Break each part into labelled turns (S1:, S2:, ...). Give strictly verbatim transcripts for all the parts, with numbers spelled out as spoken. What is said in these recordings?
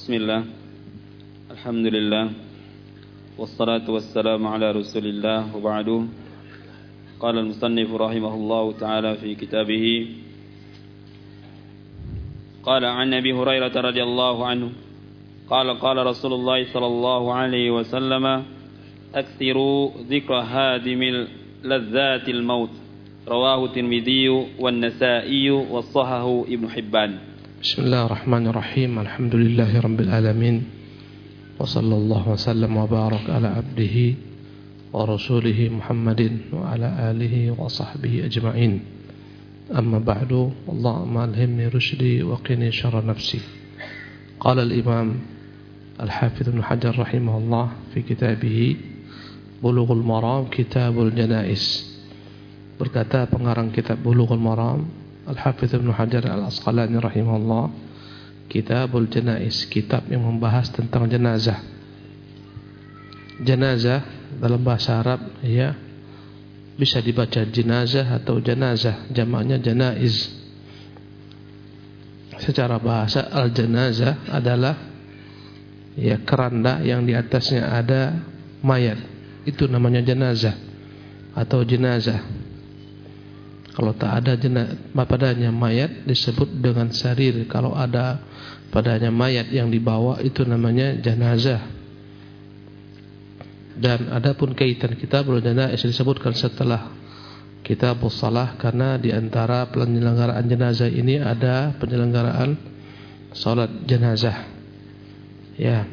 S1: Bismillah, Alhamdulillah, wassalatu wassalamu ala rasulillah, wa ba'du. Qala al-musannif rahimahullahu ta'ala fi kitabih, qala an Abi Hurairah radhiyallahu anhu, qala qala Rasulullah sallallahu alaihi wasallam, akthiru dhikra hadimil ladzatil maut, rawahu Tirmidzi wan Nasa'i wa sahahu Ibnu Hibban.
S2: Bismillahirrahmanirrahim. Alhamdulillahi rabbil alamin. Wa sallallahu wa sallam wa barak ala abdihi wa rasulihi Muhammadin wa ala alihi wa sahbihi ajma'in. Amma ba'du. Allahumma alhimni rushdi wa qini syarra nafsi. Qala al-imam al-hafidh Ibnu Hajar rahimahullah fi kitabih Bulughul Maram Kitabul Janais. Berkata pengarang kitab Bulughul Maram Al-Hafidh Ibnu Hajar Al-Asqalani rahimahullah, Kitabul Janais, kitab yang membahas tentang jenazah. Jenazah dalam bahasa Arab ya bisa dibaca jenazah atau janazah, jamaknya janaiz. Secara bahasa al-janazah adalah ya keranda yang di atasnya ada mayat. Itu namanya jenazah atau jenazah. Kalau tak ada padanya mayat disebut dengan sarir. Kalau ada padanya mayat yang dibawa itu namanya janazah. Dan adapun kaitan kitabul janais disebutkan setelah kitabus salah, karena di antara penyelenggaraan jenazah ini ada penyelenggaraan salat jenazah. Ya.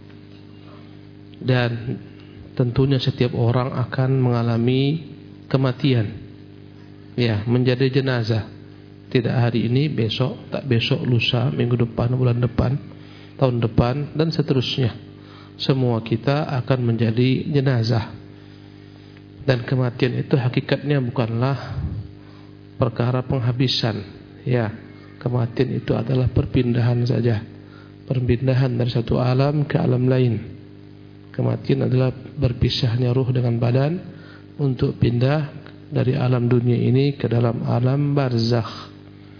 S2: Dan tentunya setiap orang akan mengalami kematian. Ya, menjadi jenazah. Tidak hari ini, besok, tak besok, lusa, minggu depan, bulan depan, tahun depan, dan seterusnya. Semua kita akan menjadi jenazah. Dan kematian itu hakikatnya bukanlah perkara penghabisan. Ya, kematian itu adalah perpindahan saja. Perpindahan dari satu alam ke alam lain. Kematian adalah berpisahnya ruh dengan badan untuk pindah dari alam dunia ini ke dalam alam barzakh.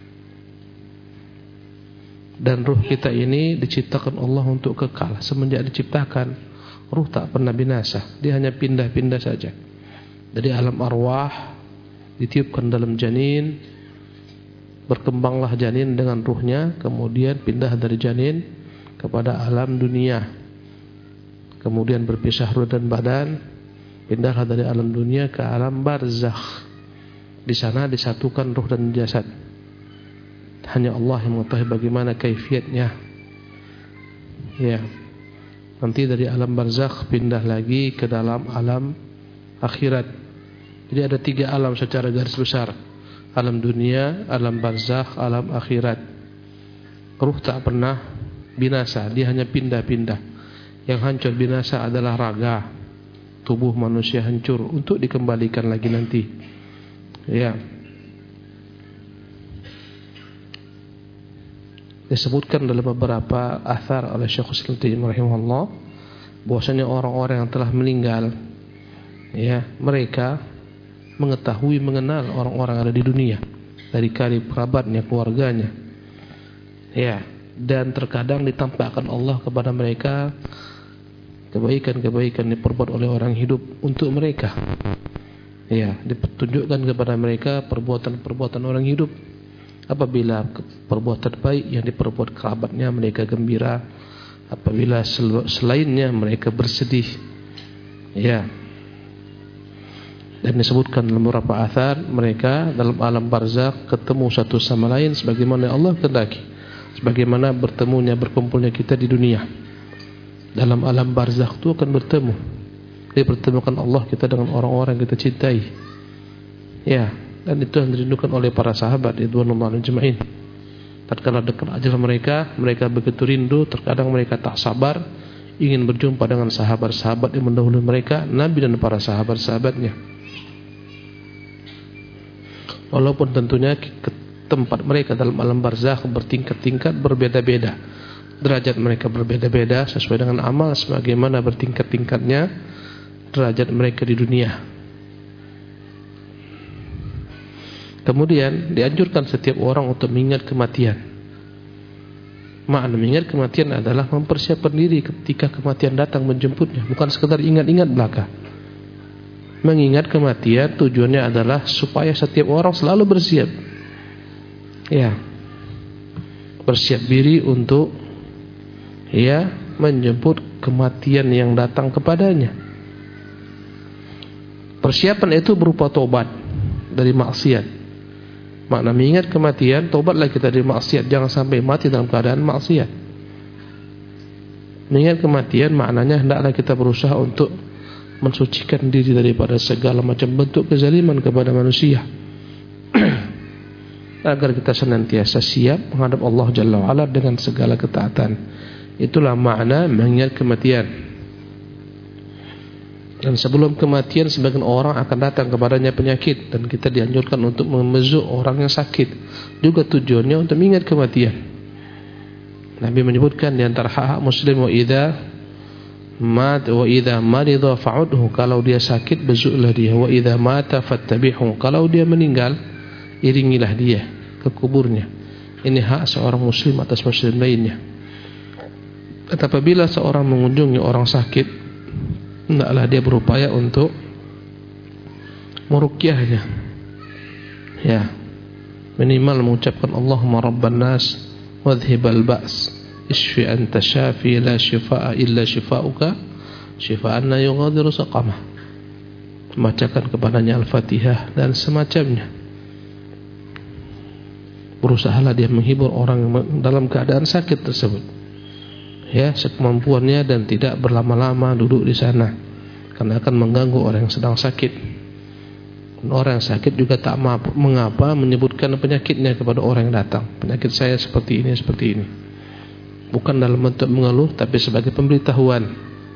S2: Dan ruh kita ini diciptakan Allah untuk kekal. Semenjak diciptakan, ruh tak pernah binasa. Dia hanya pindah-pindah saja. Dari alam arwah ditiupkan dalam janin, berkembanglah janin dengan ruhnya, kemudian pindah dari janin kepada alam dunia. Kemudian berpisah ruh dan badan, pindahlah dari alam dunia ke alam barzakh. Di sana disatukan ruh dan jasad. Hanya Allah yang mengetahui bagaimana kaifiatnya. Ya. Nanti dari alam barzakh pindah lagi ke dalam alam akhirat. Jadi ada tiga alam secara garis besar. Alam dunia, alam barzakh, alam akhirat. Ruh tak pernah binasa, dia hanya pindah-pindah. Yang hancur binasa adalah raga. Tubuh manusia hancur untuk dikembalikan lagi nanti. Ya. Disebutkan dalam beberapa athar oleh Syekh Islam rahimahullah bahwasanya orang-orang yang telah meninggal, ya, mereka mengetahui, mengenal orang-orang yang ada di dunia dari karib kerabatnya, keluarganya. Ya, dan terkadang ditampakkan Allah kepada mereka kebaikan-kebaikan diperbuat oleh orang hidup untuk mereka. Ya, ditunjukkan kepada mereka perbuatan-perbuatan orang hidup. Apabila perbuatan baik yang diperbuat kerabatnya, mereka gembira. Apabila selainnya, mereka bersedih. Ya. Dan disebutkan dalam beberapa athar, mereka dalam alam barzakh ketemu satu sama lain sebagaimana Allah kehendaki. Sebagaimana bertemunya, berkumpulnya kita di dunia. Dalam alam barzakh itu akan bertemu. Dia pertemukan Allah kita dengan orang-orang yang kita cintai. Ya, dan itu yang dirindukan oleh para sahabat ridwanullahi ajma'in. Tatkala dekat ajal mereka, mereka begitu rindu, terkadang mereka tak sabar ingin berjumpa dengan sahabat-sahabat yang mendahului mereka, Nabi dan para sahabat-sahabatnya. Walaupun tentunya tempat mereka dalam alam barzakh bertingkat-tingkat, berbeda-beda. Derajat mereka berbeda-beda sesuai dengan amal sebagaimana bertingkat-tingkatnya derajat mereka di dunia. Kemudian dianjurkan setiap orang untuk mengingat kematian. Makna mengingat kematian adalah mempersiapkan diri ketika kematian datang menjemputnya, bukan sekedar ingat-ingat belaka. Mengingat kematian tujuannya adalah supaya setiap orang selalu bersiap. Ya. Bersiap diri untuk ya menjemput kematian yang datang kepadanya. Persiapan itu berupa tobat dari maksiat. Makna mengingat kematian, tobatlah kita dari maksiat, jangan sampai mati dalam keadaan maksiat. Mengingat kematian maknanya hendaklah kita berusaha untuk mensucikan diri daripada segala macam bentuk kezaliman kepada manusia. Agar kita senantiasa siap menghadap Allah Jalla wa'ala dengan segala ketaatan. Itulah makna mengingat kematian. Dan sebelum kematian sebagian orang akan datang kepadanya penyakit, dan kita dianjurkan untuk memezuk orang yang sakit. Juga tujuannya untuk mengingat kematian. Nabi menyebutkan di antara hak muslim, wa idza mat wa idza marida fa'udhu, kalau dia sakit bezuklah dia, wa idza mata fattabihu, kalau dia meninggal iringilah dia ke kuburnya. Ini hak seorang muslim atas muslim lainnya. Apabila seorang mengunjungi orang sakit, hendaklah dia berupaya untuk meruqyahnya. Ya, minimal mengucapkan Allahumma rabban nas wadhhibal ba's ishfi anta syafi la shifaa illa shifauka shifaan la yughadiru saqama. Membacakan kepadanya Al-Fatihah dan semacamnya. Berusahalah dia menghibur orang dalam keadaan sakit tersebut, ya, sekemampuannya, dan tidak berlama-lama duduk di sana karena akan mengganggu orang yang sedang sakit. Dan orang yang sakit juga tak mengapa menyebutkan penyakitnya kepada orang yang datang. Penyakit saya seperti ini, seperti ini. Bukan dalam bentuk mengeluh, tapi sebagai pemberitahuan.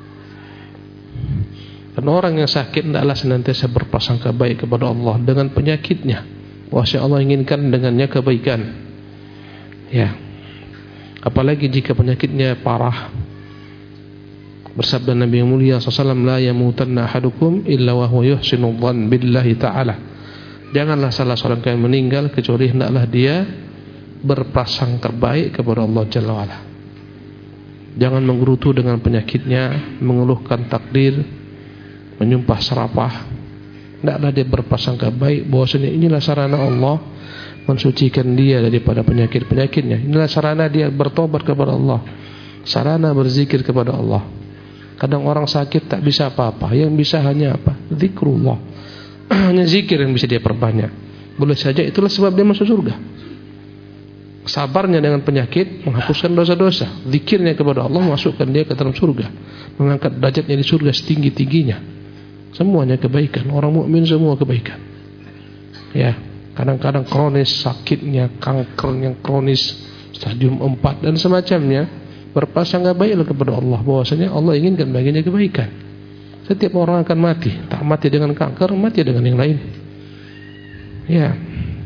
S2: Dan orang yang sakit hendaklah senantiasa berprasangka baik kepada Allah dengan penyakitnya. Wahai Allah inginkan dengannya kebaikan. Ya. Apalagi jika penyakitnya parah. Bersabda Nabi yang mulia sallallahu alaihi wasallam, la yamutanna ahadukum illa wa huwa yuhsinu dhann billahi ta'ala. Janganlah salah seorang kalian meninggal kecuali hendaklah dia berprasangka baik kepada Allah Jalla wa'ala. Jangan menggerutu dengan penyakitnya, mengeluhkan takdir, menyumpah serapah. Hendaklah dia berprasangka baik bahwasanya inilah sarana Allah mensucikan dia daripada penyakit-penyakitnya. Inilah sarana dia bertobat kepada Allah, sarana berzikir kepada Allah. Kadang orang sakit tak bisa apa-apa, yang bisa hanya apa? Zikrullah. Hanya zikir yang bisa dia perbanyak. Boleh saja itulah sebab dia masuk surga. Sabarnya dengan penyakit menghapuskan dosa-dosa. Zikirnya kepada Allah masukkan dia ke dalam surga, mengangkat derajatnya di surga setinggi-tingginya. Semuanya kebaikan. Orang mukmin semua kebaikan. Ya. Kadang-kadang kronis, sakitnya, kanker yang kronis stadium empat dan semacamnya, berprasangka baiklah kepada Allah bahwasanya Allah inginkan baginya kebaikan. Setiap orang akan mati, tak mati dengan kanker, mati dengan yang lain. Ya.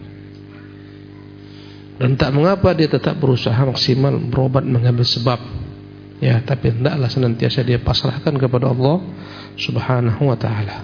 S2: Dan tak mengapa dia tetap berusaha maksimal berobat mengambil sebab. Ya, tapi hendaklah senantiasa dia pasrahkan kepada Allah Subhanahu wa taala.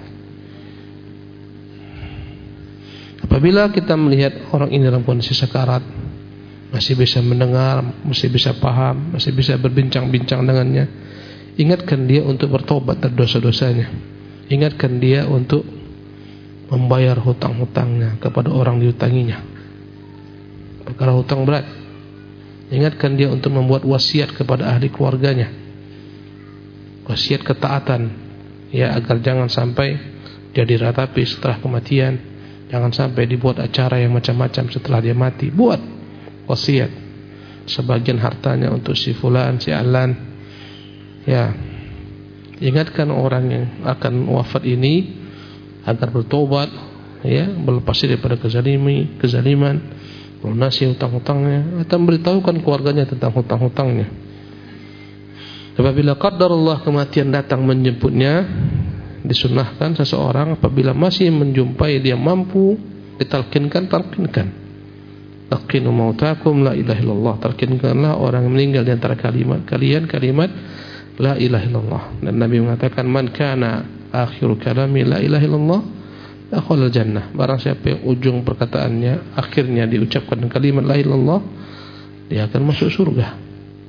S2: Apabila kita melihat orang ini dalam kondisi sekarat, masih bisa mendengar, masih bisa paham, masih bisa berbincang-bincang dengannya, ingatkan dia untuk bertobat dari dosa-dosanya. Ingatkan dia untuk membayar hutang-hutangnya kepada orang dihutanginya, perkara hutang berat. Ingatkan dia untuk membuat wasiat kepada ahli keluarganya, wasiat ketaatan, ya, agar jangan sampai dia diratapi setelah kematian. Jangan sampai dibuat acara yang macam-macam setelah dia mati. Buat wasiat, sebagian hartanya untuk si fulan, si alan. Ya, ingatkan orang yang akan wafat ini agar bertobat, ya, berlepas diri daripada kezalimi, kezaliman, melunasi hutang-hutangnya, atau memberitahukan keluarganya tentang hutang-hutangnya. Apabila qadarullah kematian datang menjemputnya, disunahkan seseorang apabila masih menjumpai dia mampu ditalkinkan, talkinkan. Talqinu mautakum la ilaha illallah. Talkinkanlah orang yang meninggal di antara kalimat kalian kalimat la ilaha illallah. Dan Nabi mengatakan, man kana akhiru kalami la ilaha illallah dakhala jannah. Barang siapa yang ujung perkataannya akhirnya diucapkan dengan kalimat la ilaha illallah, dia akan masuk surga.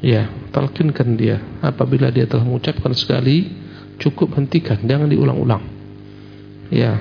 S2: Ya, talqinkan dia. Apabila dia telah mengucapkan sekali, cukup hentikan, jangan diulang-ulang. Ya.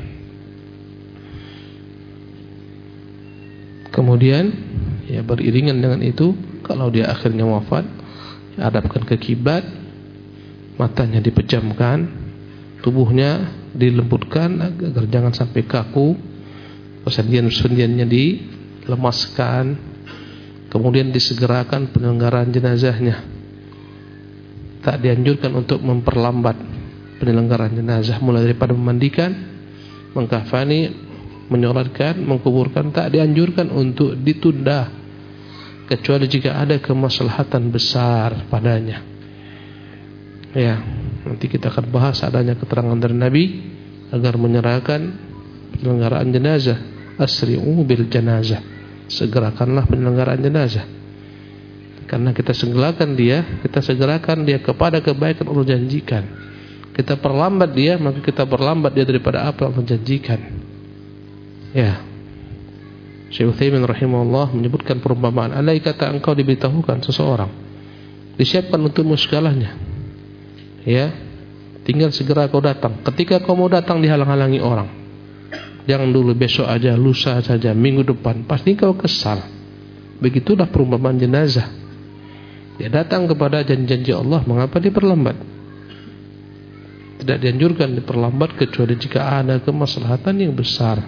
S2: Kemudian, ya beriringan dengan itu, kalau dia akhirnya wafat, hadapkan ke kiblat, matanya dipejamkan, tubuhnya dilembutkan agar jangan sampai kaku, persendian-persendiannya dilemaskan. Kemudian disegerakan penyelenggaraan jenazahnya. Tak dianjurkan untuk memperlambat penyelenggaraan jenazah, mulai daripada memandikan, mengkafani, menyolatkan, mengkuburkan, tak dianjurkan untuk ditunda kecuali jika ada kemaslahatan besar padanya. Ya, nanti kita akan bahas adanya keterangan dari Nabi agar menyerahkan penyelenggaraan jenazah. Asri'u bil janazah, segerakanlah penyelenggaraan jenazah. Karena kita segerakan dia, kita segerakan dia kepada kebaikan Allah janjikan. Kita perlambat dia, maka kita perlambat dia daripada apa yang Allah janjikan. Ya, Syekh Utsaimin rahimahullah menyebutkan perumpamaan, andai kata engkau diberitahukan seseorang disiapkan untukmu segalanya, ya, tinggal segera kau datang. Ketika kau mau datang dihalang-halangi orang, jangan dulu, besok aja, lusa saja, minggu depan, pasti kau kesal. Begitulah perumpamaan jenazah. Dia datang kepada janji-janji Allah, mengapa diperlambat? Tidak dianjurkan diperlambat kecuali jika ada kemaslahatan yang besar.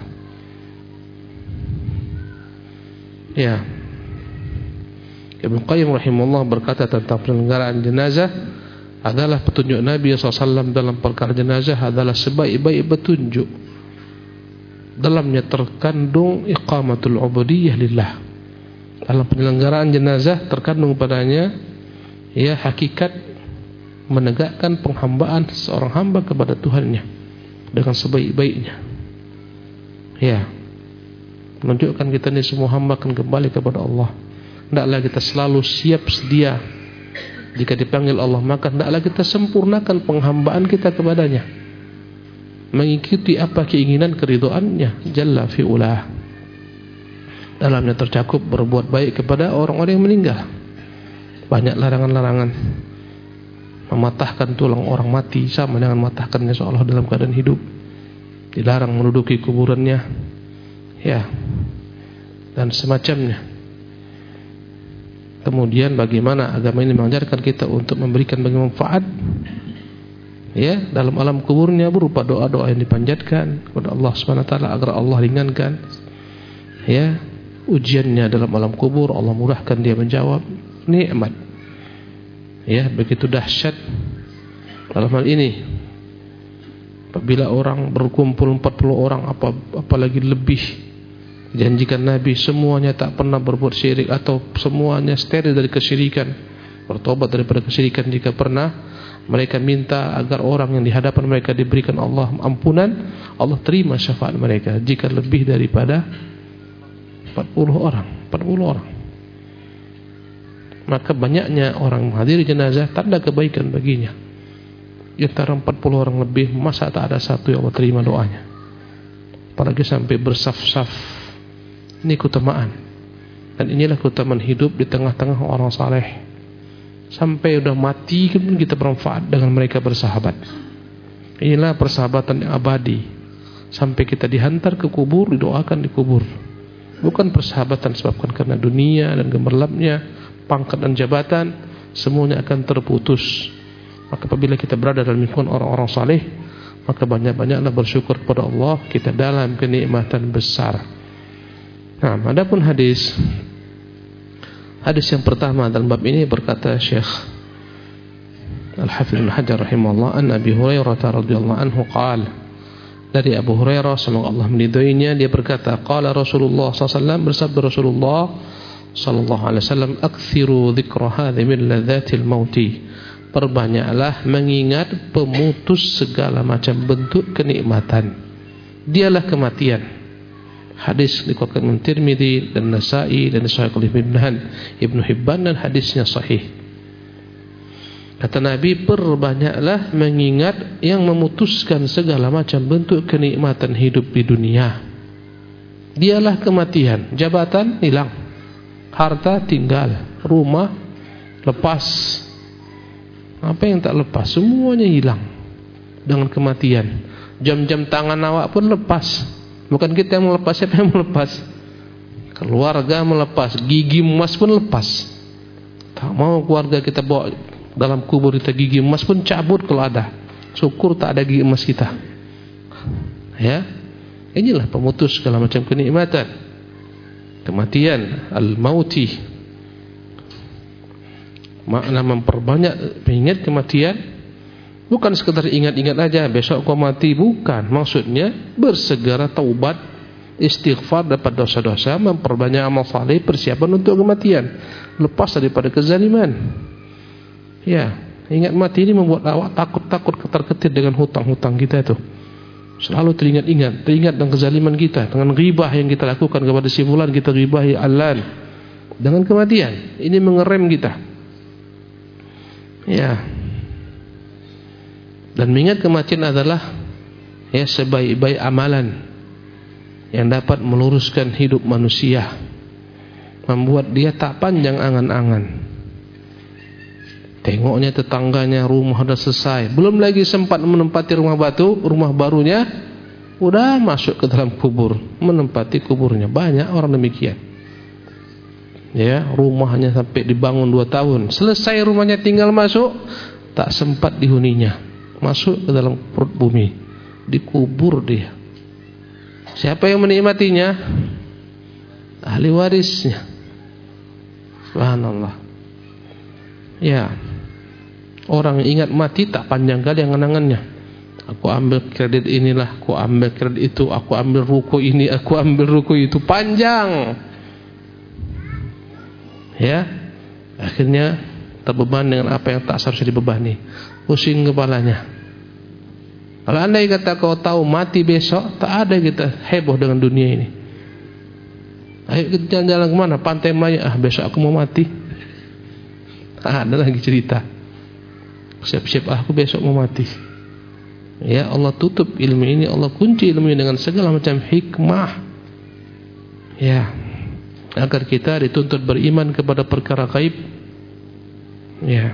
S2: Ya, Ibnu Qayyim rahimahullah berkata tentang penyelenggaraan jenazah adalah petunjuk Nabi shallallahu alaihi wasallam dalam perkara jenazah adalah sebaik-baik petunjuk. Dalamnya terkandung iqamatul ubudiyah lillah. Dalam penyelenggaraan jenazah terkandung padanya, ya, hakikat menegakkan penghambaan seorang hamba kepada Tuhannya dengan sebaik-baiknya. Ya, menunjukkan kita ini semua hamba akan kembali kepada Allah. Hendaklah kita selalu siap sedia jika dipanggil Allah, maka hendaklah kita sempurnakan penghambaan kita kepadanya, mengikuti apa keinginan keridhaannya jalla fi'ulah. Dalamnya tercakup berbuat baik kepada orang-orang yang meninggal. Banyak larangan-larangan. Mematahkan tulang orang mati sama dengan mematahkannya seolah dalam keadaan hidup. Dilarang menduduki kuburannya, ya, dan semacamnya. Kemudian bagaimana agama ini mengajarkan kita untuk memberikan bagi manfaat, ya, dalam alam kuburnya berupa doa-doa yang dipanjatkan kepada Allah subhanahu wa taala agar Allah ringankan, ya, ujiannya dalam alam kubur. Allah mudahkan dia menjawab, nikmat, ya, begitu dahsyat dalam hal ini. Apabila orang berkumpul empat puluh orang, apa, apalagi lebih, janjikan Nabi semuanya tak pernah berbuat syirik atau semuanya steril dari kesyirikan, bertobat daripada kesyirikan jika pernah. Mereka minta agar orang yang di hadapan mereka diberikan Allah ampunan, Allah terima syafaat mereka. Jika lebih daripada empat puluh orang, empat puluh orang, maka banyaknya orang menghadiri jenazah tanda kebaikan baginya. Di antara empat puluh orang lebih, masa tak ada satu yang Allah terima doanya? Apalagi sampai bersaf-saf. Ini keutamaan. Dan inilah keutamaan hidup di tengah-tengah orang saleh. Sampai udah mati kita bermanfaat dengan mereka bersahabat. Inilah persahabatan yang abadi. Sampai kita dihantar ke kubur, didoakan di kubur. Bukan persahabatan disebabkan karena dunia dan gemerlapnya, pangkat dan jabatan, semuanya akan terputus. Maka apabila kita berada dalam lingkungan orang-orang saleh, maka banyak-banyaklah bersyukur kepada Allah, kita dalam kenikmatan besar. Nah, adapun hadis Hadis yang pertama dalam bab ini berkata Syekh Al-Hafidz Ibnu Hajar rahimahullah, an Abi Hurairah radhiyallahu anhu qala, dari Abu Hurairah semoga Allah meridhoinya, dia berkata, qala Rasulullah sallallahu alaihi wasallam, bersabda Rasulullah sallallahu alaihi wasallam, aktsiru dzikra hadhimil ladzatil mauti, perbanyaklah mengingat pemutus segala macam bentuk kenikmatan, dialah kematian. Hadis dikeluarkan Imam Tirmidzi dan Nasa'i dan Sahih Ibnu Hibban dan hadisnya sahih. Kata Nabi, perbanyaklah mengingat yang memutuskan segala macam bentuk kenikmatan hidup di dunia. Dialah kematian. Jabatan hilang, harta tinggal, rumah Lepas. Apa yang tak lepas? Semuanya hilang dengan kematian. Jam-jam tangan awak pun lepas. Bukan kita yang melepas, siapa yang melepas? Keluarga melepas. Gigi emas pun lepas. Tak mau keluarga kita bawa dalam kubur kita, gigi emas pun cabut kalau ada. Syukur tak ada gigi emas kita. Ya, inilah pemutus segala macam kenikmatan. Kematian, al-mauti. Makna memperbanyak mengingat kematian, bukan sekedar ingat-ingat aja besok kau mati, bukan. Maksudnya bersegera taubat, istighfar dapat dosa-dosa, memperbanyak amal saleh, persiapan untuk kematian, lepas daripada kezaliman. Ya, ingat mati ini membuat awak takut-takut ketar-ketir dengan hutang-hutang kita itu. Selalu teringat-ingat, teringat dengan kezaliman kita, dengan ghibah yang kita lakukan kepada si fulan, kita ghibahi alan. Dengan kematian, ini mengerem kita. Ya. Dan mengingat kematian adalah ya sebaik-baik amalan yang dapat meluruskan hidup manusia, membuat dia tak panjang angan-angan. Tengoknya tetangganya rumah sudah selesai, belum lagi sempat menempati rumah batu, rumah barunya udah masuk ke dalam kubur, menempati kuburnya. Banyak orang demikian. Ya, rumahnya sampai dibangun dua tahun, selesai rumahnya tinggal masuk, tak sempat dihuninya, masuk ke dalam perut bumi, dikubur dia. Siapa yang menikmatinya? Ahli warisnya. Subhanallah. Ya, orang yang ingat mati tak panjang kali angan-angannya. Aku ambil kredit inilah, aku ambil kredit itu, aku ambil ruko ini, aku ambil ruko itu, panjang. Ya, akhirnya terbeban dengan apa yang tak seharusnya dibebani, pusing kepalanya. Kalau andai kata kau tahu mati besok, tak ada kita heboh dengan dunia ini. Ayo kita jalan-jalan kemana? Pantai Melayu. Ah, besok aku mau mati. Ah, ada lagi cerita. Siap-siap aku besok mau mati. Ya, Allah tutup ilmu ini, Allah kunci ilmu ini dengan segala macam hikmah. Ya, agar kita dituntut beriman kepada perkara gaib. Ya.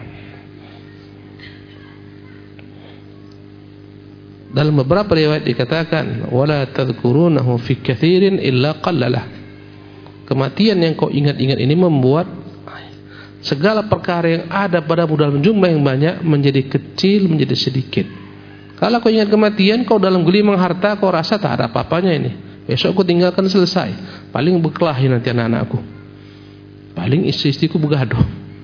S2: Dalam beberapa riwayat dikatakan, wala tadhkurunahu fi katsirin illa qallalah. Kematian yang kau ingat-ingat ini membuat segala perkara yang ada padamu dalam jumlah yang banyak menjadi kecil, menjadi sedikit. Kalau kau ingat kematian, kau dalam gelimang harta, kau rasa tak ada apa-apanya ini. Besok aku tinggalkan selesai. Paling berkelahi nanti anak-anakku. Paling istri-istriku begaduh.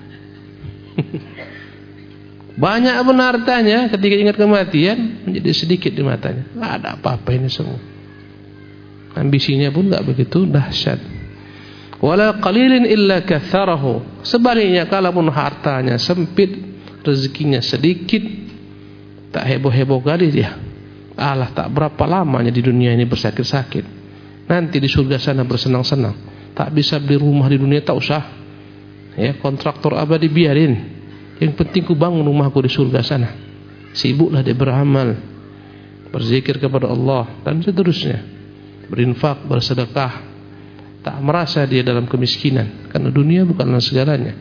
S2: Banyak benar hartanya, ketika ingat kematian menjadi sedikit di matanya. Tak ada apa-apa ini semua. Ambisinya pun tak begitu dahsyat. Wala qalilin illa katharahu. Sebaliknya, kalaupun hartanya sempit, rezekinya sedikit, tak heboh-heboh kali dia. Allah, tak berapa lamanya di dunia ini bersakit-sakit. Nanti di surga sana bersenang-senang. Tak bisa beli rumah di dunia, tak usah. Ya, kontraktor abadi biarin. Yang penting ku bangun rumahku di surga sana. Sibuklah dia beramal, berzikir kepada Allah dan seterusnya. Berinfak, bersedekah. Tak merasa dia dalam kemiskinan, karena dunia bukanlah segalanya.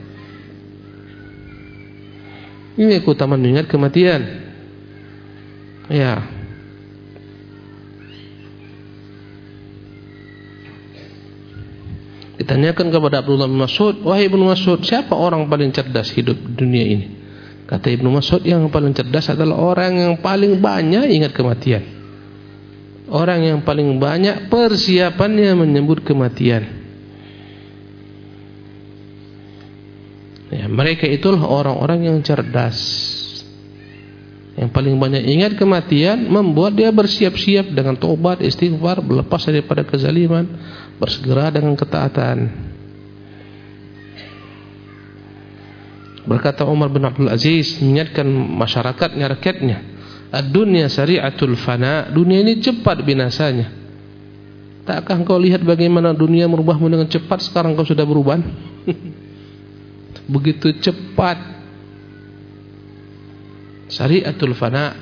S2: Ini keutamaan mengingat kematian. Ya. Ditanyakan kepada Abdullah bin Mas'ud, wahai Ibnu Mas'ud, siapa orang paling cerdas hidup di dunia ini? Kata Ibnu Mas'ud, yang paling cerdas adalah orang yang paling banyak ingat kematian. Orang yang paling banyak persiapannya menyambut kematian. Ya, mereka itulah orang-orang yang cerdas. Yang paling banyak ingat kematian membuat dia bersiap-siap dengan taubat, istighfar, berlepas daripada kezaliman, bersegera dengan ketaatan. Berkata Umar bin Abdul Aziz mengingatkan masyarakatnya, rakyatnya, ad-dunya sari'atul fana, dunia ini cepat binasanya. Takkah kau lihat bagaimana dunia merubahmu dengan cepat? Sekarang kau sudah berubah. Begitu cepat. Sari'atul fana.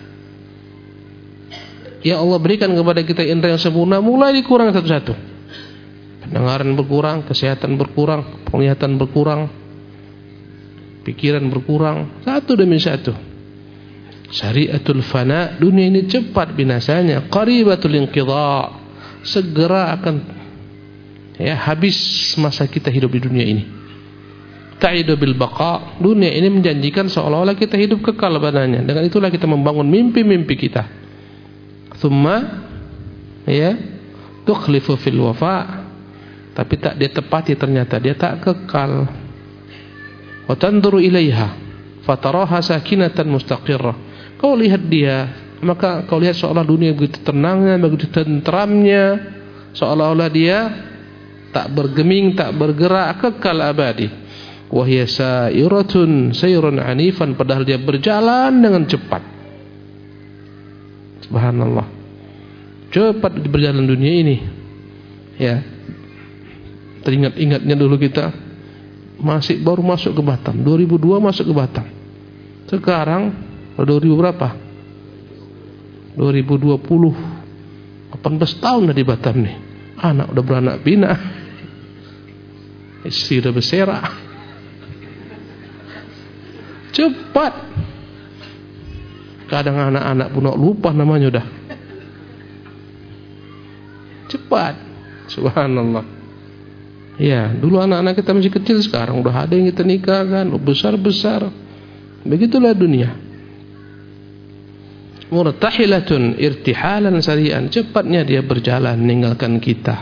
S2: Ya Allah, berikan kepada kita indera yang sempurna, mulai dikurang satu-satu. Pendengaran berkurang, kesehatan berkurang, penglihatan berkurang. pikiran berkurang satu demi satu. Syariatul fana, dunia ini cepat binasanya. Qaribatul inqidha, segera akan ya habis masa kita hidup di dunia ini. Ta'idu bil baqa, dunia ini menjanjikan seolah-olah kita hidup kekal badannya. Dengan itulah kita membangun mimpi-mimpi kita. Thumma ya tukhlifu fil wafa, tapi tak dia tepati, ternyata dia tak kekal. Wa tanzuru ilaiha fataraha sakinatan mustaqirrah. Kau lihat dia, maka kau lihat seolah dunia begitu tenangnya, begitu tenteramnya, seolah-olah dia tak bergeming, tak bergerak, kekal abadi. Wa hiya sa'iratun sayran anifan, padahal dia berjalan dengan cepat. Subhanallah. Cepat berjalan dunia ini. Ya. Teringat-ingatnya dulu kita masih baru masuk ke Batam, dua ribu dua masuk ke Batam. Sekarang dua ribu berapa? dua ribu dua puluh, delapan belas tahun dah di Batam nih. Anak udah beranak pinak, istri udah berserak. Cepat. Kadang anak-anak pun lupa namanya udah. Cepat. Subhanallah. Ya, dulu anak-anak kita masih kecil, sekarang udah ada yang kita nikahkan, besar-besar. Begitulah dunia. Murtahilatun irtihalan sari'an, cepatnya dia berjalan meninggalkan kita.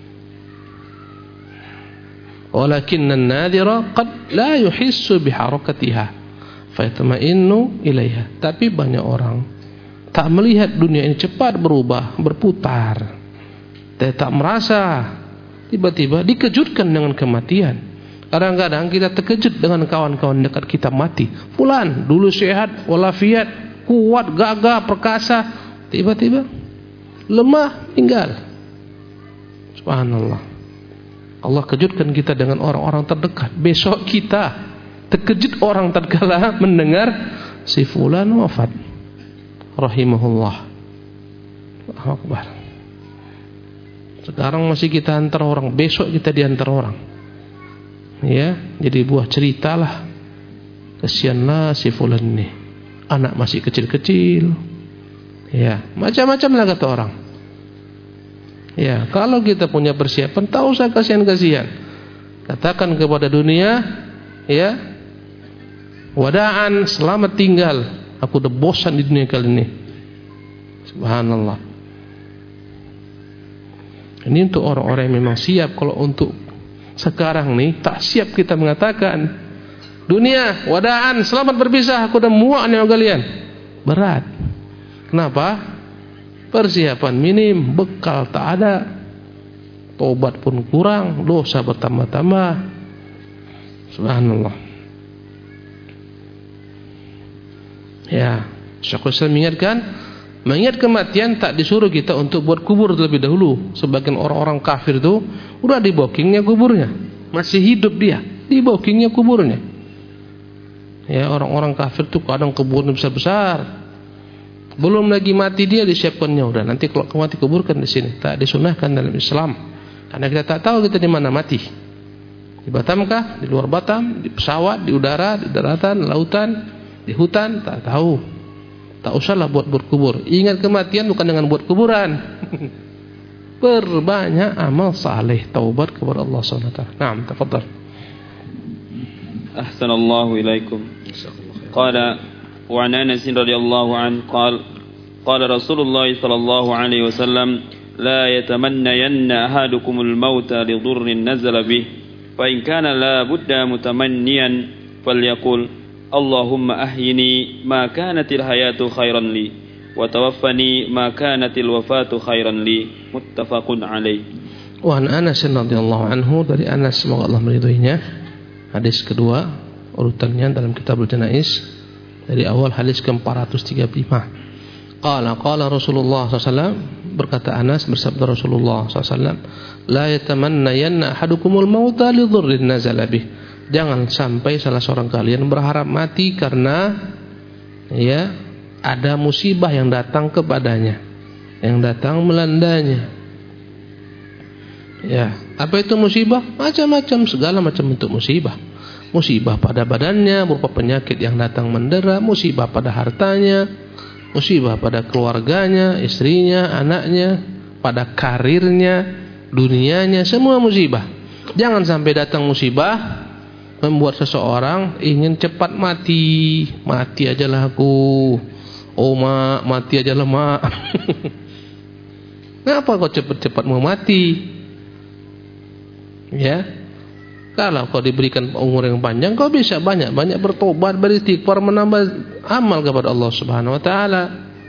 S2: Walakinna an-nadhira qad la yuhissu biharakatiha fayatma'innu ilaiha. Tapi banyak orang tak melihat dunia ini cepat berubah, berputar. Dia tak merasa, tiba-tiba dikejutkan dengan kematian. Kadang-kadang kita terkejut dengan kawan-kawan dekat kita mati. Fulan dulu sehat walafiat, kuat, gagah, perkasa, tiba-tiba lemah, tinggal. Subhanallah. Allah kejutkan kita dengan orang-orang terdekat. Besok kita terkejut orang tatkala mendengar si fulan wafat, rahimahullah. Allahu Akbar. Sekarang masih kita antar orang, besok kita diantar orang. Ya, jadi buah ceritalah. Kesianlah si fulan ini, anak masih kecil-kecil. Ya, macam-macam lah kata orang. Ya, kalau kita punya persiapan, tak usah kasihan-kasihan. Katakan kepada dunia, ya, wada'an, selamat tinggal. Aku udah bosan di dunia kali ini. Subhanallah. Ini untuk orang-orang yang memang siap. Kalau untuk sekarang nih, tak siap kita mengatakan, dunia, wada'an, selamat berpisah, aku udah muak nih sama kalian. Berat. Kenapa? Persiapan minim, bekal tak ada, tobat pun kurang, dosa bertambah-tambah. Subhanallah. Ya, Syekhul Islam mengingatkan, mengingat kematian tak disuruh kita untuk buat kubur terlebih dahulu. Sebagian orang-orang kafir itu udah di bookingnya kuburnya, masih hidup dia, di bookingnya kuburnya. Ya, orang-orang kafir itu kadang kuburnya besar-besar. Belum lagi mati dia disiapkannya, udah nanti kalau mati kuburkan di sini. Tak disunahkan dalam Islam. Karena kita tak tahu kita di mana mati. Di Batam kah? Di luar Batam? Di pesawat? Di udara? Di daratan? Lautan? Di hutan? Tak tahu. Tak usahlah buat berkubur. Ingat kematian bukan dengan buat kuburan. Perbanyak amal saleh, taubat kepada Allah subhanahu wa taala. Naam, tafadhal.
S1: Ahsanallahu ilaikum. Qala وعن أنس رضي الله عنه قال قال رسول الله صلى الله عليه وسلم لا يتمنين أحدكم الموت لضر نزل به فإن كان لا بد متمنيا فليقول اللهم أحيني ما كانت الحياة خيرا لي وتوفني ما كانت الوفاة خيرا لي متفق عليه.
S2: وعن أنس رضي الله عنه, dari Anas semoga Allah meridhoinya, hadis kedua urutannya dalam kitab Al-Janaiz, dari awal hadis ke empat ratus tiga puluh lima. Qala qala Rasulullah sallallahu alaihi wasallam, berkata Anas, bersabda Rasulullah sallallahu alaihi wasallam, la yatamannayanna ahadukumul mauta li dhurrin nazala bih. Jangan sampai salah seorang kalian berharap mati karena ya ada musibah yang datang kepadanya, yang datang melandanya. Ya, apa itu musibah? Macam-macam, segala macam bentuk musibah. musibah pada badannya berupa penyakit yang datang mendera, musibah pada hartanya, musibah pada keluarganya, istrinya, anaknya, pada karirnya, dunianya, semua musibah. Jangan sampai datang musibah membuat seseorang ingin cepat mati. Mati ajalah aku. Oh mak, mati ajalah mak. Kenapa kau cepat-cepat mau mati? Ya, kalau kau diberikan umur yang panjang, kau bisa banyak-banyak bertobat, beristighfar, menambah amal kepada Allah Subhanahu Wa Taala.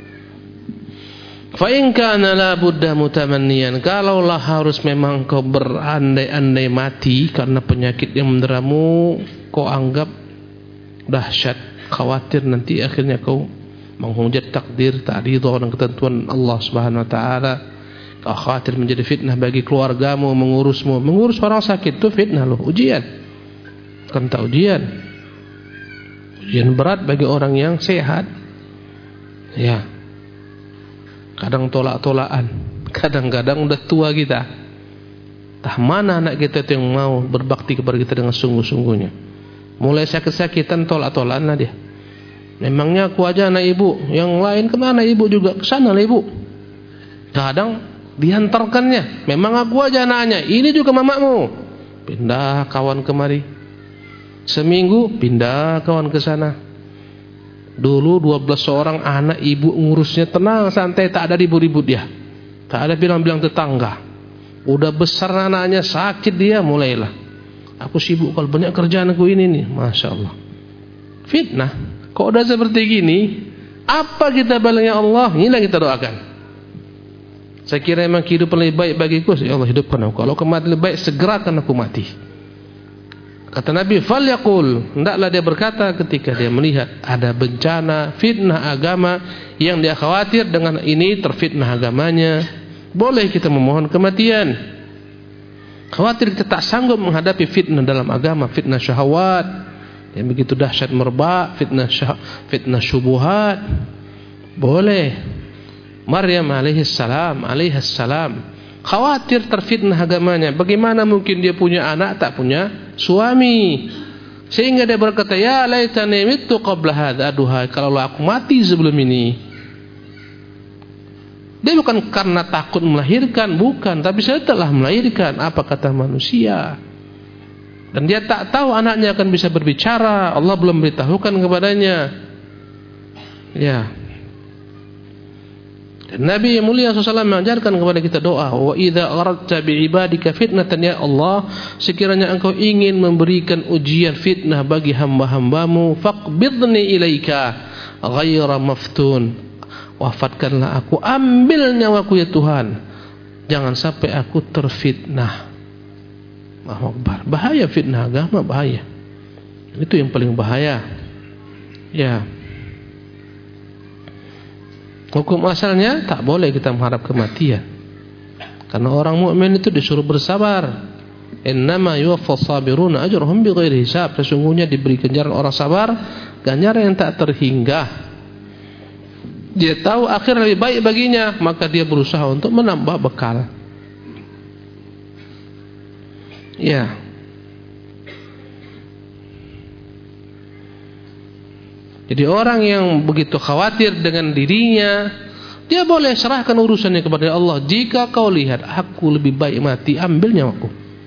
S2: Fa in kana la budda mutamanniyan, kalaulah harus memang kau berandai-andai mati karena penyakit yang menderamu, kau anggap dahsyat, khawatir nanti akhirnya kau menghujat takdir, tak ridha dengan ketentuan Allah Subhanahu Wa Taala. Kau khawatir menjadi fitnah bagi keluargamu, mengurusmu. Mengurus orang sakit itu fitnah loh, ujian. Kan tak ujian. Ujian berat bagi orang yang sehat. Ya. Kadang tolak-tolakan. Kadang-kadang udah tua kita. Tah mana anak kita yang mau berbakti kepada kita dengan sungguh-sungguhnya. Mulai sakit-sakitan tolak-tolakan lah dia. Memangnya aku aja anak ibu, yang lain kemana ibu juga, kesana lah ibu. Kadang dihantarkannya, memang aku aja anaknya, ini juga mamamu. Pindah kawan kemari. Seminggu pindah kawan ke sana. Dulu dua belas orang anak ibu ngurusnya tenang, santai, tak ada ribut-ribut dia. Tak ada bilang-bilang tetangga. Udah besar anaknya, sakit dia, mulailah. Aku sibuk kalau banyak kerjaan aku ini nih, Masya Allah. Fitnah. Kok udah seperti gini, apa kita balasnya Allah? Inilah kita doakan. Saya kira memang kehidupan lebih baik bagiku, ya Allah hidupkan aku. Kalau kematian lebih baik, segerakan aku mati. Kata Nabi, falyaqul, hendaklah dia berkata ketika dia melihat ada bencana, fitnah agama yang dia khawatir dengan ini terfitnah agamanya. Boleh kita memohon kematian. Khawatir kita tak sanggup menghadapi fitnah dalam agama, fitnah syahwat yang begitu dahsyat merebak, fitnah syah, fitnah syubuhat. Boleh. Maryam alaihi salam, alaihi salam khawatir terfitnah agamanya. Bagaimana mungkin dia punya anak tak punya suami? Sehingga dia berkata, ya laitani mittu qabla hadza, aduhai kalau aku mati sebelum ini. Dia bukan karena takut melahirkan, bukan, tapi saya telah melahirkan. Apa kata manusia? Dan dia tak tahu anaknya akan bisa berbicara. Allah belum beritahukan kepadanya. Ya. Dan Nabi yang mulia shallallahu alaihi wasallam mengajarkan kepada kita doa. Wa idza aradta bi'ibadika fitnatan ya Allah, sekiranya engkau ingin memberikan ujian fitnah bagi hamba-hambamu, faqbidni ilaika ghaira maftun. Wafatkanlah aku, ambil nyawaku ya Tuhan. Jangan sampai aku terfitnah. Allahu Akbar. Bahaya fitnah agama, bahaya. Itu yang paling bahaya. Ya. Hukum asalnya tak boleh kita mengharap kematian. Karena orang mukmin itu disuruh bersabar. Innama yuwaffas sabiruna ajrahum bighairi hisab. Sesungguhnya diberi ganjaran orang sabar, ganjaran yang tak terhingga. Dia tahu akhir lebih baik baginya, maka dia berusaha untuk menambah bekal. Ya. Jadi orang yang begitu khawatir dengan dirinya, dia boleh serahkan urusannya kepada Allah. Jika kau lihat aku lebih baik mati, ambil nyawaku.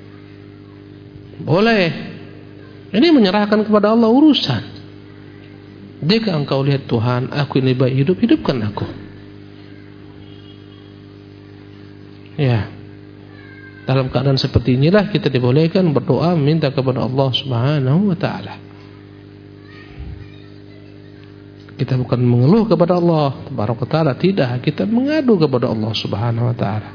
S2: Boleh. Ini menyerahkan kepada Allah urusan. Jika engkau lihat Tuhan, aku ini baik hidup, hidupkan aku. Ya. Dalam keadaan seperti inilah kita dibolehkan berdoa minta kepada Allah Subhanahu wa taala. Kita bukan mengeluh kepada Allah Tabaraka wa taala, tidak, kita mengadu kepada Allah Subhanahu wa taala.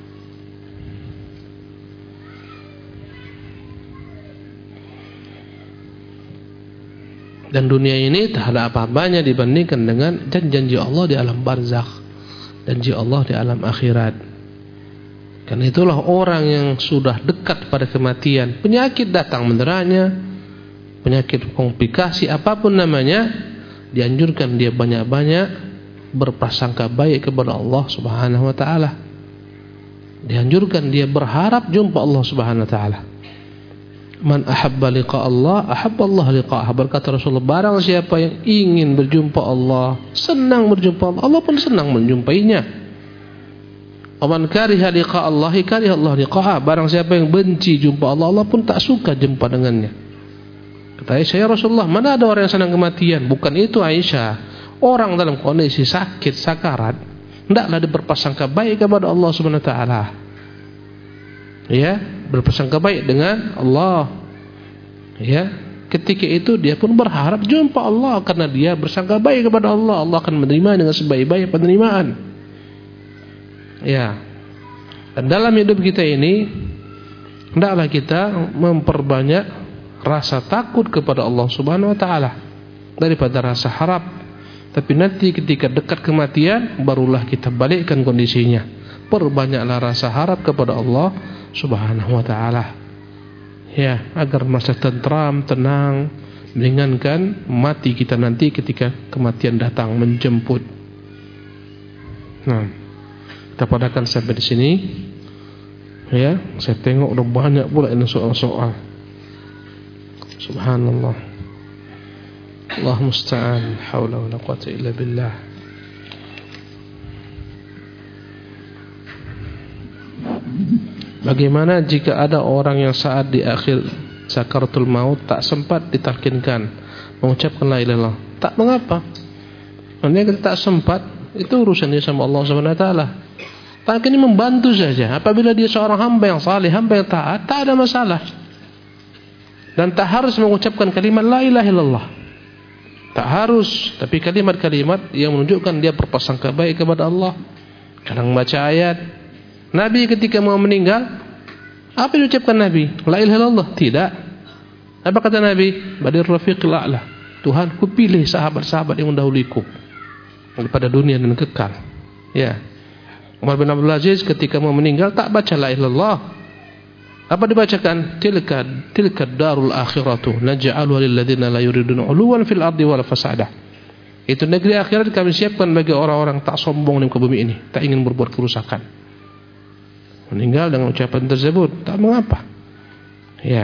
S2: Dan dunia ini tak ada apa-apanya dibandingkan dengan janji Allah di alam barzakh, janji Allah di alam akhirat. Karena itulah orang yang sudah dekat pada kematian, penyakit datang menderanya, penyakit komplikasi apapun namanya, dianjurkan dia banyak-banyak berprasangka baik kepada Allah Subhanahu wa taala. Dianjurkan dia berharap jumpa Allah Subhanahu wa taala. Man ahabba liqa Allah, ahabba Allah liqa'ah. Berkata Rasulullah, barang siapa yang ingin berjumpa Allah, senang berjumpa Allah, Allah pun senang menjumpainya. Man kariha liqa Allah, kariha Allah liqa'ah. Barang siapa yang benci jumpa Allah, Allah pun tak suka jumpa dengannya. Kata Aisyah, ya Rasulullah, mana ada orang yang senang kematian? Bukan itu Aisyah. Orang dalam kondisi sakit, sakarat, hendaklah berprasangka baik kepada Allah Subhanahu wa taala. Ya, berprasangka baik dengan Allah. Ya, ketika itu dia pun berharap jumpa Allah karena dia bersangka baik kepada Allah. Allah akan menerima dengan sebaik-baik penerimaan. Ya. Dan dalam hidup kita ini hendaklah kita memperbanyak rasa takut kepada Allah Subhanahu wa taala daripada rasa harap. Tapi nanti ketika dekat kematian barulah kita balikkan kondisinya. Perbanyaklah rasa harap kepada Allah Subhanahu wa ta'ala, ya, agar masa tentram, tenang, meringankan mati kita nanti ketika kematian datang menjemput. Nah, kita padakan sampai di sini. Ya, saya tengok udah banyak pula ini soal-soal. Subhanallah. Allah musta'an. Haula wala quwwata illa billah. Bagaimana jika ada orang yang saat di akhir sakaratul maut tak sempat ditalkinkan mengucapkan la ilaha illallah? Tak mengapa. Artinya kita tak sempat, itu urusannya sama Allah Subhanahu wa taala. Talkin ini membantu saja. Apabila dia seorang hamba yang saleh, hamba yang taat, tak ada masalah. Dan tak harus mengucapkan kalimat la ilaha illallah. Tak harus, tapi kalimat-kalimat yang menunjukkan dia berprasangka baik kepada Allah. Kadang baca ayat. Nabi ketika mau meninggal, apa yang diucapkan Nabi? La ilaha illallah? Tidak. Apa kata Nabi? Badir rafiqil a'la. Tuhan, ku pilih sahabat-sahabat yang mendahuluiku daripada dunia dan kekal. Ya. Umar bin Abdul Aziz ketika mau meninggal tak baca la ilaha illallah. Apa dibacakan? Tilka tilka darul akhiratu naj'aluha lil ladzina la yuriduna 'uluwan fil ardi wala fasada. Itu negeri akhirat kami siapkan bagi orang-orang tak sombong di muka bumi ini, tak ingin berbuat kerusakan. Meninggal dengan ucapan tersebut tak mengapa. Ya.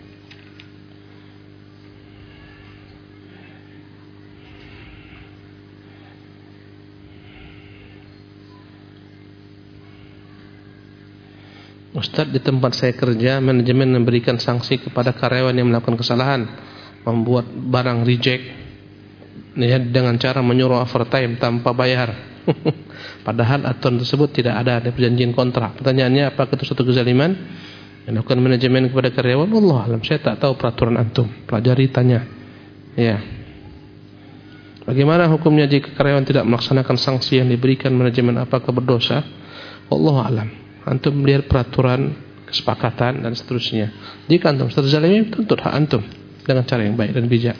S2: Ustaz, di tempat saya kerja, manajemen memberikan sanksi kepada karyawan yang melakukan kesalahan, membuat barang reject, ya, dengan cara menyuruh overtime tanpa bayar. Padahal aturan tersebut tidak ada di perjanjian kontrak. Pertanyaannya, apakah itu suatu kezaliman yang dilakukan manajemen kepada karyawan? Allah alam, saya tak tahu peraturan antum. Pelajari, tanya. Ya. Bagaimana hukumnya jika karyawan tidak melaksanakan sanksi yang diberikan manajemen? Apakah berdosa? Allah alam. Antum melihat peraturan, kesepakatan dan seterusnya. Jika antum terzalimi, tuntut hak antum dengan cara yang baik dan bijak.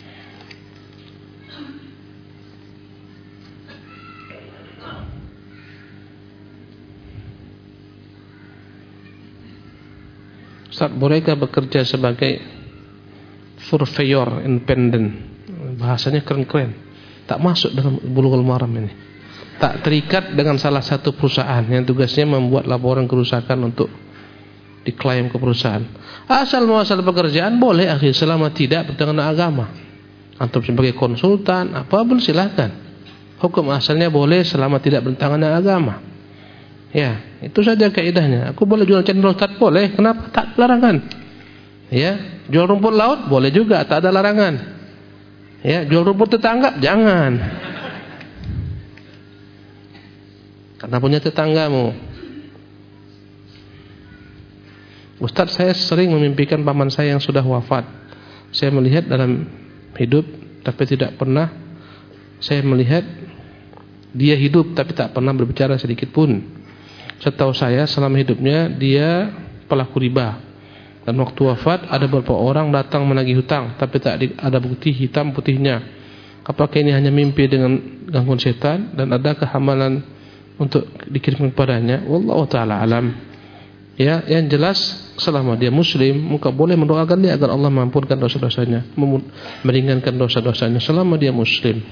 S2: Ustaz, bolehkah bekerja sebagai surveyor independen? Bahasanya keren-keren. Tak masuk dalam Bulughul Maram ini. Tak terikat dengan salah satu perusahaan yang tugasnya membuat laporan kerusakan untuk diklaim ke perusahaan. Asal muasal pekerjaan boleh, akhir selama tidak bertentangan agama. Antum sebagai konsultan, apapun silakan. Hukum asalnya boleh selama tidak bertentangan agama. Ya, itu saja kaidahnya. Aku boleh jual cendol, tak boleh. Kenapa? Tak larangan. Ya, jual rumput laut boleh juga, tak ada larangan. Ya, jual rumput tetangga jangan. Karena punya tetanggamu. Ustaz, saya sering memimpikan paman saya yang sudah wafat. Saya melihat dalam hidup tapi tidak pernah saya melihat dia hidup tapi tak pernah berbicara sedikit pun. Setahu saya selama hidupnya dia pelaku riba. Dan waktu wafat ada beberapa orang datang menagih hutang tapi tak ada bukti hitam putihnya. Apakah ini hanya mimpi dengan gangguan setan dan adakah amalan untuk dikirimkan kepadanya? Wallahu taala alam. Ya, yang jelas selama dia muslim, maka boleh mendoakan dia agar Allah mengampunkan dosa-dosanya, meringankan dosa-dosanya selama dia muslim.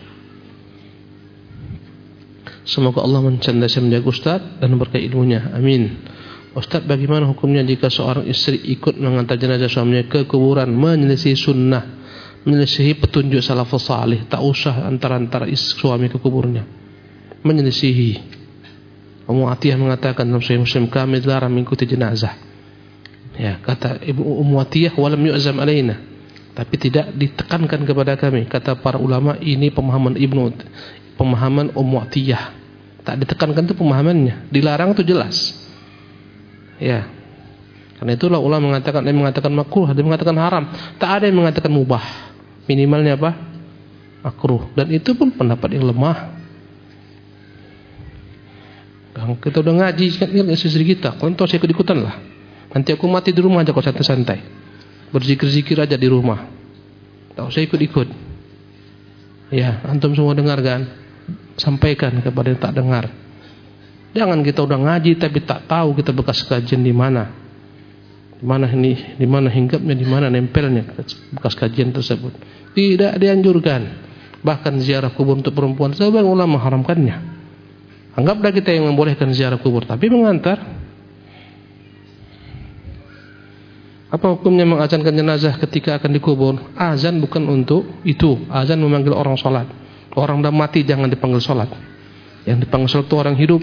S2: Semoga Allah mencendaskan menjaga Ustaz dan berkah ilmunya. Amin. Ustaz, bagaimana hukumnya jika seorang istri ikut mengantar jenazah suaminya ke kuburan, menyelisih sunnah, menyelisih petunjuk salafus salih, tak usah antara-antara suami ke kuburnya, menyelisihi. Ummu Atiyah mengatakan dalam Sahih Muslim, kami dilarang mengikuti jenazah. Ya, kata Ibu Ummu Atiyah, walam yu'zam alaina, tapi tidak ditekankan kepada kami. Kata para ulama, ini pemahaman Ibnu, pemahaman Ummu Atiyah. Tak ditekankan itu pemahamannya, dilarang itu jelas. Ya, karena itulah ulama mengatakan, ada yang mengatakan makruh, ada yang mengatakan haram, tak ada yang mengatakan mubah. Minimalnya apa? Makruh. Dan itu pun pendapat yang lemah. Kalau kita udah ngaji, ingat istri kita, kalau saya ikut-ikutan lah. Nanti aku mati di rumah aja kok santai-santai, berzikir-zikir aja di rumah, tak usah ikut-ikut. Ya, antum semua dengar kan? Sampaikan kepada yang tak dengar. Jangan kita udah ngaji tapi tak tahu kita bekas kajian di mana. Di mana ini, di mana hinggapnya, di mana nempelnya bekas kajian tersebut. Tidak dianjurkan. Bahkan ziarah kubur untuk perempuan, sebagian ulama mengharamkannya. Anggaplah kita yang membolehkan ziarah kubur, tapi mengantar. Apa hukumnya mengazankan jenazah ketika akan dikubur? Azan bukan untuk itu. Azan memanggil orang sholat. Orang dah mati jangan dipanggil sholat. Yang dipanggil sholat itu orang hidup.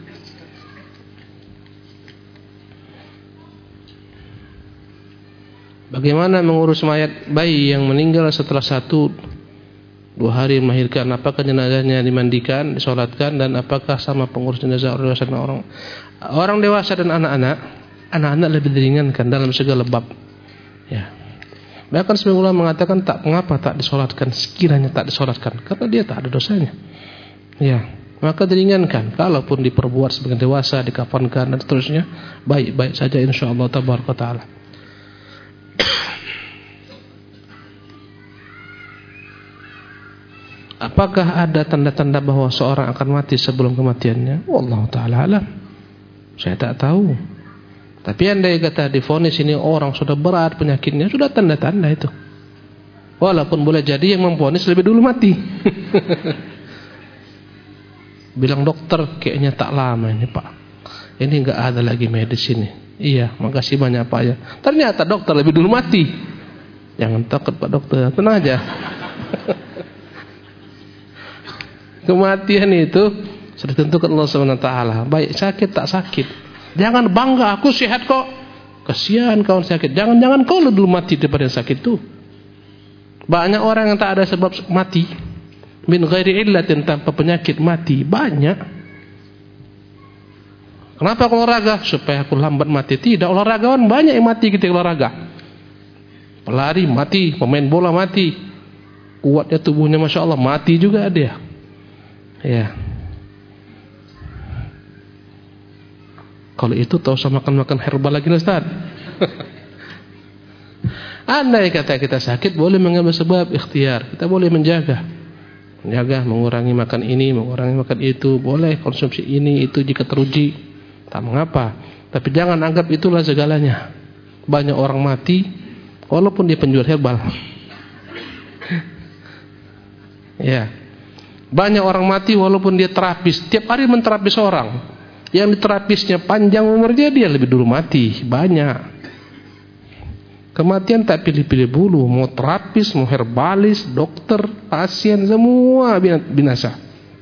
S2: Bagaimana mengurus mayat bayi yang meninggal setelah satu dua hari melahirkan? Apakah jenazahnya dimandikan, disolatkan, dan apakah sama pengurus jenazah orang dewasa dan orang orang dewasa dan anak-anak? Anak-anak lebih diringankan dalam segala bab. Ya. Bahkan sebagian ulama mengatakan tak mengapa tak disolatkan, sekiranya tak disolatkan, karena dia tak ada dosanya. Ya, maka diringankan. Kalaupun diperbuat sebagai dewasa, dikafankan dan seterusnya, baik-baik saja insyaallah tabaraka taala. Apakah ada tanda-tanda bahwa seorang akan mati sebelum kematiannya? Wallahu taala alam. Saya tak tahu. Tapi andai kata divonis ini orang sudah berat penyakitnya, sudah tanda-tanda itu. Walaupun boleh jadi yang memvonis lebih dulu mati. Bilang dokter, kayaknya tak lama ini Pak. Ini enggak ada lagi medis ini. Iya, makasih banyak Pak ya. Ternyata dokter lebih dulu mati. Jangan takut Pak dokter, tenang aja. Kematian itu sudah ditentukan Allah subhanahu wa taala. Baik sakit tak sakit. Jangan bangga, aku sehat kok. Kasihan kawan sakit. Jangan-jangan kau dulu mati daripada yang sakit itu. Banyak orang yang tak ada sebab mati. Min ghairi illatin, tanpa penyakit mati. Banyak. Kenapa aku olahraga? Supaya aku lambat mati. Tidak, olahragawan banyak yang mati ketika olahraga. Pelari mati, pemain bola mati. Kuatnya tubuhnya Masya Allah, mati juga dia. Ya. Kalau itu tak usah makan-makan herbal lagi Ustaz. Andai kata kita sakit, boleh mengambil sebab ikhtiar. Kita boleh menjaga. Menjaga, mengurangi makan ini, mengurangi makan itu. Boleh konsumsi ini, itu jika teruji. Tak mengapa. Tapi jangan anggap itulah segalanya. Banyak orang mati, walaupun dia penjual herbal. Ya. Banyak orang mati walaupun dia terapis. Tiap hari menterapis orang. Yang diterapisnya panjang umurnya, dia lebih dulu mati. Banyak. Kematian tak pilih-pilih bulu. Mau terapis, mau herbalis, dokter, pasien, semua binasa.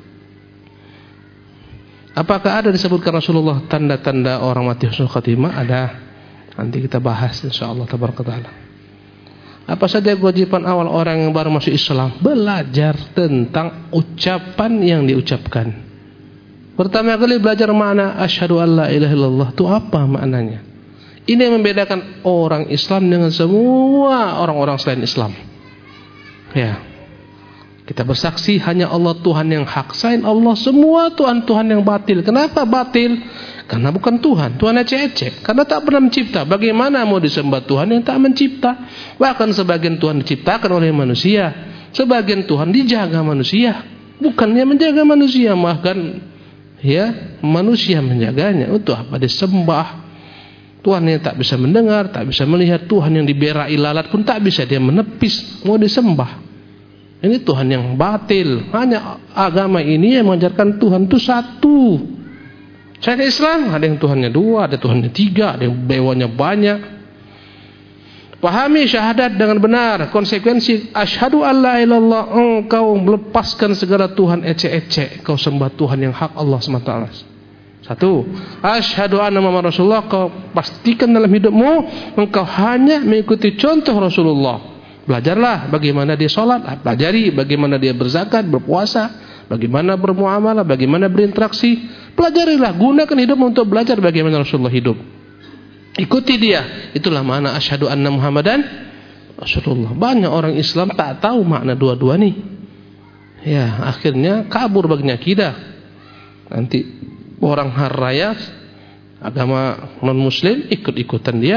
S2: Apakah ada disebutkan Rasulullah tanda-tanda orang mati husnul khatimah? Ada. Nanti kita bahas insyaallah tabaraka taala. Apa saja kewajiban awal orang yang baru masuk Islam? Belajar tentang ucapan yang diucapkan. Pertama kali belajar makna asyhadu alla ilaha illallah itu apa maknanya. Ini yang membedakan orang Islam dengan semua orang-orang selain Islam. Ya. Kita bersaksi hanya Allah Tuhan yang hak. Selain Allah semua Tuhan-Tuhan yang batil. Kenapa batil? Karena bukan Tuhan. Tuhan ecek-ecek. Karena tak pernah mencipta. Bagaimana mau disembah Tuhan yang tak mencipta? Bahkan sebagian Tuhan diciptakan oleh manusia. Sebagian Tuhan dijaga manusia. Bukannya menjaga manusia, bahkan ya manusia menjaganya. Untuk apa disembah? Tuhan yang tak bisa mendengar, tak bisa melihat. Tuhan yang diberai lalat pun tak bisa dia menepis. Mau disembah. Ini Tuhan yang batil. Hanya agama ini yang mengajarkan Tuhan itu satu. Syariat Islam ada yang Tuhannya dua, ada Tuhannya tiga, ada yang bewanya banyak. Pahami syahadat dengan benar, konsekuensi asyhadu alla ilaha illallah, engkau melepaskan segala Tuhan ecek-ecek, kau sembah Tuhan yang hak Allah subhanahu wa taala. Satu, asyhadu anna Muhammadar Rasulullah, kau pastikan dalam hidupmu engkau hanya mengikuti contoh Rasulullah. Belajarlah bagaimana dia sholat, pelajari bagaimana dia berzakat, berpuasa, bagaimana bermuamalah, bagaimana berinteraksi. Pelajarilah, gunakan hidupmu untuk belajar bagaimana Rasulullah hidup. Ikuti dia. Itulah makna asyhadu anna Muhammadan Rasulullah. Banyak orang Islam tak tahu makna dua-dua nih. Ya, akhirnya kabur baginya akidah. Nanti orang hari raya agama non-muslim ikut-ikutan dia.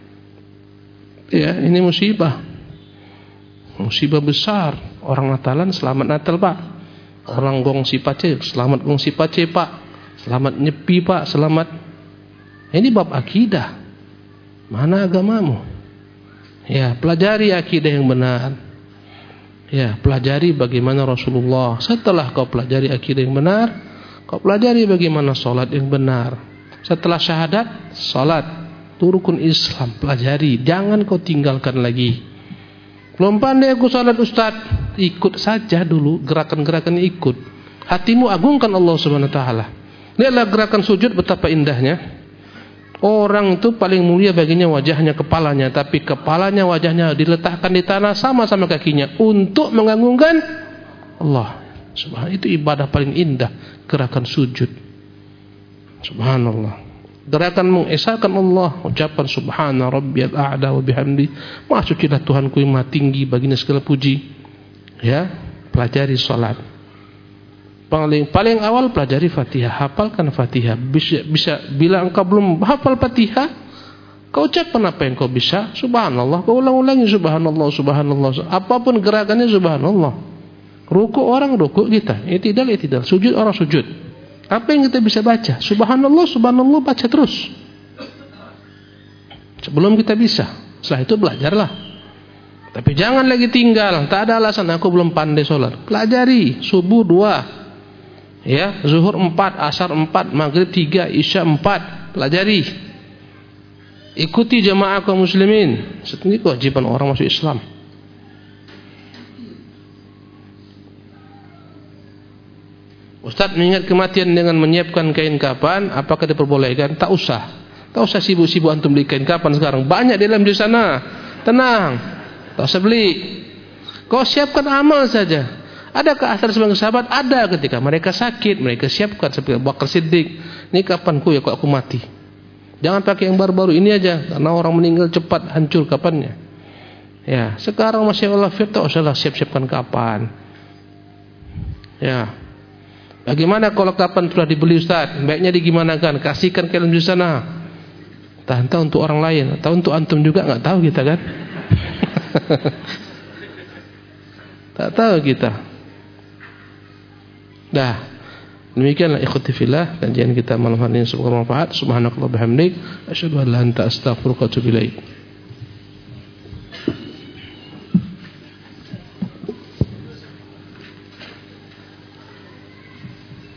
S2: Ya, ini musibah. Musibah besar. Orang Natalan selamat Natal, Pak. Orang gong si pace, selamat gong si pace, Pak. Selamat nyepi, Pak. Selamat. Ini bab akidah. Mana agamamu? Ya, pelajari akidah yang benar. Ya, pelajari bagaimana Rasulullah. Setelah kau pelajari akidah yang benar, kau pelajari bagaimana salat yang benar. Setelah syahadat, salat, itu rukun Islam, pelajari. Jangan kau tinggalkan lagi. Belum pandai aku salat, Ustaz, ikut saja dulu, gerakan-gerakan ikut. Hatimu agungkan Allah Subhanahu wa taala. Lihatlah gerakan sujud betapa indahnya. Orang itu paling mulia baginya wajahnya, kepalanya, tapi kepalanya, wajahnya diletakkan di tanah sama-sama kakinya untuk mengagungkan Allah. Subhanallah, itu ibadah paling indah, gerakan sujud. Subhanallah. Gerakan mengesahkan Allah, ucapan subhana rabbiyal a'la wa bihamdi. Maha sucilah Tuhanku yang maha tinggi, baginya segala puji. Ya, pelajari salat. Paling paling awal pelajari Fatihah, hafalkan Fatihah. Bisa, bisa bila engkau belum hafal Fatihah, kau ucapkan apa yang kau bisa. Subhanallah, kau ulang-ulangi subhanallah, subhanallah. Apapun gerakannya subhanallah. Ruku orang ruku kita, i'tidal i'tidal, sujud orang sujud. Apa yang kita bisa baca? Subhanallah, subhanallah, baca terus. Sebelum kita bisa, setelah itu belajarlah. Tapi jangan lagi tinggal, tak ada alasan aku belum pandai sholat. Pelajari, subuh dua. Ya, zuhur empat, asar empat, maghrib tiga, isya empat. Pelajari. Ikuti jamaah kaum muslimin. Ini kewajiban orang masuk Islam. Ustaz mengingat kematian dengan menyiapkan kain kapan, apakah diperbolehkan? Tak usah. Tak usah sibuk-sibuk antum beli kain kapan sekarang. Banyak di dalam di sana. Tenang. Tak usah beli. Kau siapkan amal saja. Adakah asar sebagai sahabat? Ada, ketika mereka sakit, mereka siapkan seperti Abu Bakar Siddiq. Ini kapanku ya kalau aku mati? Jangan pakai yang baru-baru ini aja, karena orang meninggal cepat hancur kapannya. Ya, sekarang masih Allah fit, tak usahlah siap-siapkan kapan. Ya. Bagaimana kalau kapan telah dibeli Ustaz? Baiknya digimanakan? Kasihkan ke dalam di sana. Entah untuk orang lain, atau untuk antum juga enggak tahu kita kan? Tak tahu kita. Dah, demikianlah ikhwati fillah kajian kita malam hari ini, semoga bermanfaat. Subhanakallah bihamdik, asyhadu an la ilaha illa anta, astaghfiruka wa atubu ilaik.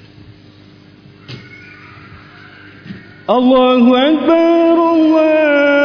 S3: Allahu akbar, Allah